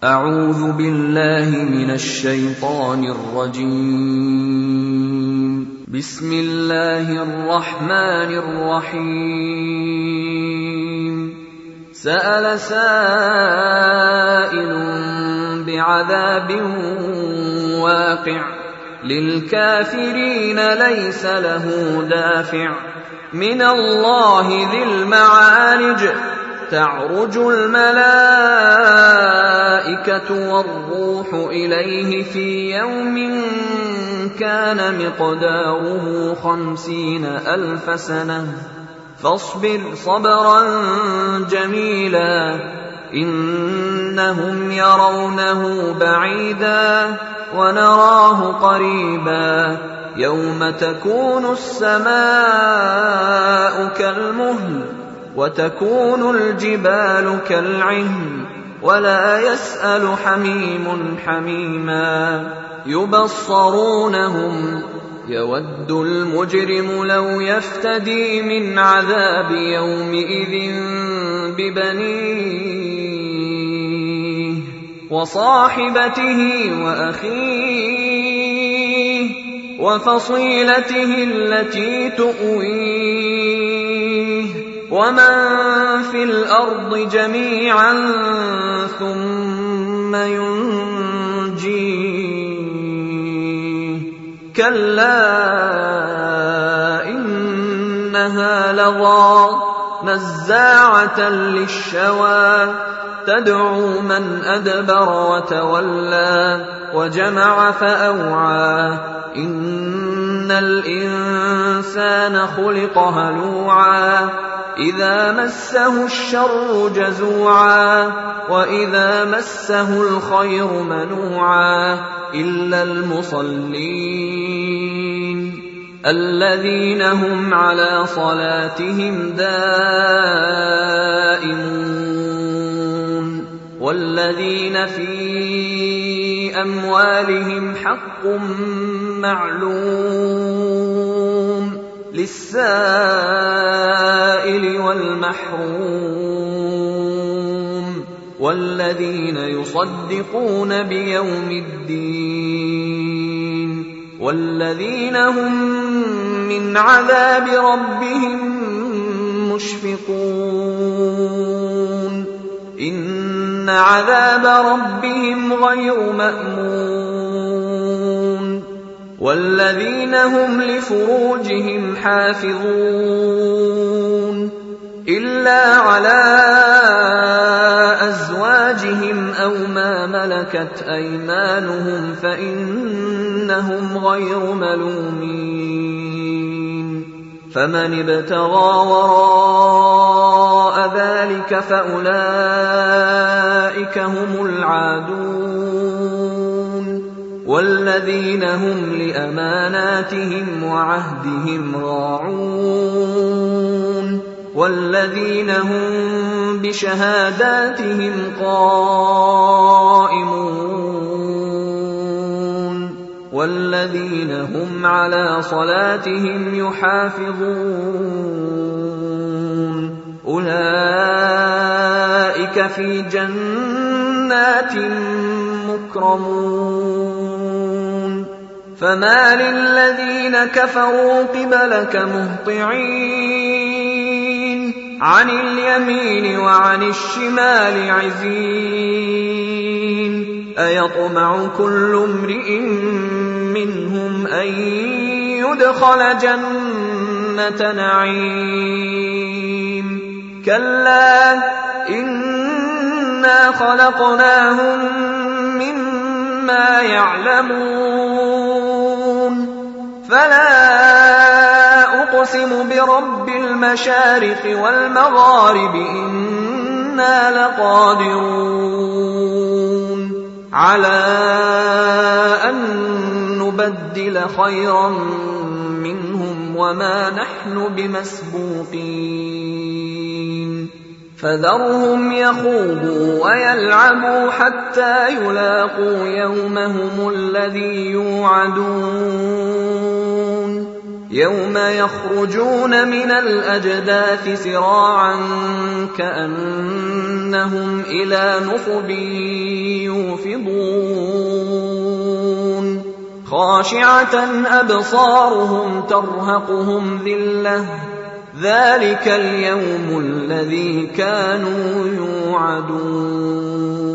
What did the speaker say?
أعوذ بالله من الشيطان الرجيم. بسم الله الرحمن الرحيم. سأل سائل بعذاب واقع للكافرين ليس له دافع من الله ذي المعارج تعرج الملائكة والروح إليه في يوم كان مقداره 50,000 سنة فاصبر صبرا جميلا إنهم يرونه بعيدا ونراه قريبا يوم تكون السماء كالمهل وتكون الجبال كالعهن ولا يسأل حميم حميما يبصرونهم يود المجرم لو يفتدي من عذاب يومئذ ببنيه وصاحبته وأخيه وفصيلته التي تؤويه ومن في الأرض جميعا ثم ينجيه كلا إنها لظى نزاعة للشوى تدعو من أدبر وتولى وجمع فأوعى إن الإنسان خلق هلوعا إذا مسه الشر جزوعا وإذا مسه الخير منوعا إلا المصلين الذين هم على صلاتهم دائمون والذين في أموالهم حق معلوم للسائل والمحروم والذين يصدقون بيوم الدين والذين هم من عذاب ربهم مشفقون إن عذاب ربهم غير مأمون والذين هم لفروجهم حافظون إلا على أزواجهم أو ما ملكت أيمانهم فإنهم غير ملومين فمن ابتغى وراء ذلك فأولئك هم العادون والذين هم لأماناتهم وعهدهم راعون والذين هم بشهاداتهم قائمون والذين هم على صلاتهم يحافظون أولئك في جنات مكرمون فما للذين كفروا قبلك مهطعين عن اليمين وعن الشمال عزين أيطمع كل امرئ منهم أن يدخل جنة نعيم كلا إنا خلقناهم مما يعلمون فلا أقسم برب المشارق والمغارب إنا لقادرون على أن نبدل خيرا منهم وما نحن بمسبوقين فذرهم يخوضوا ويلعبوا حتى يلاقوا يومهم الذي يوعدون يوم يخرجون من الأجداث سراعا كأنهم إلى نصب معرضون خاشعة أبصارهم ترهقهم ذلة ذلك اليوم الذي كانوا يوعدون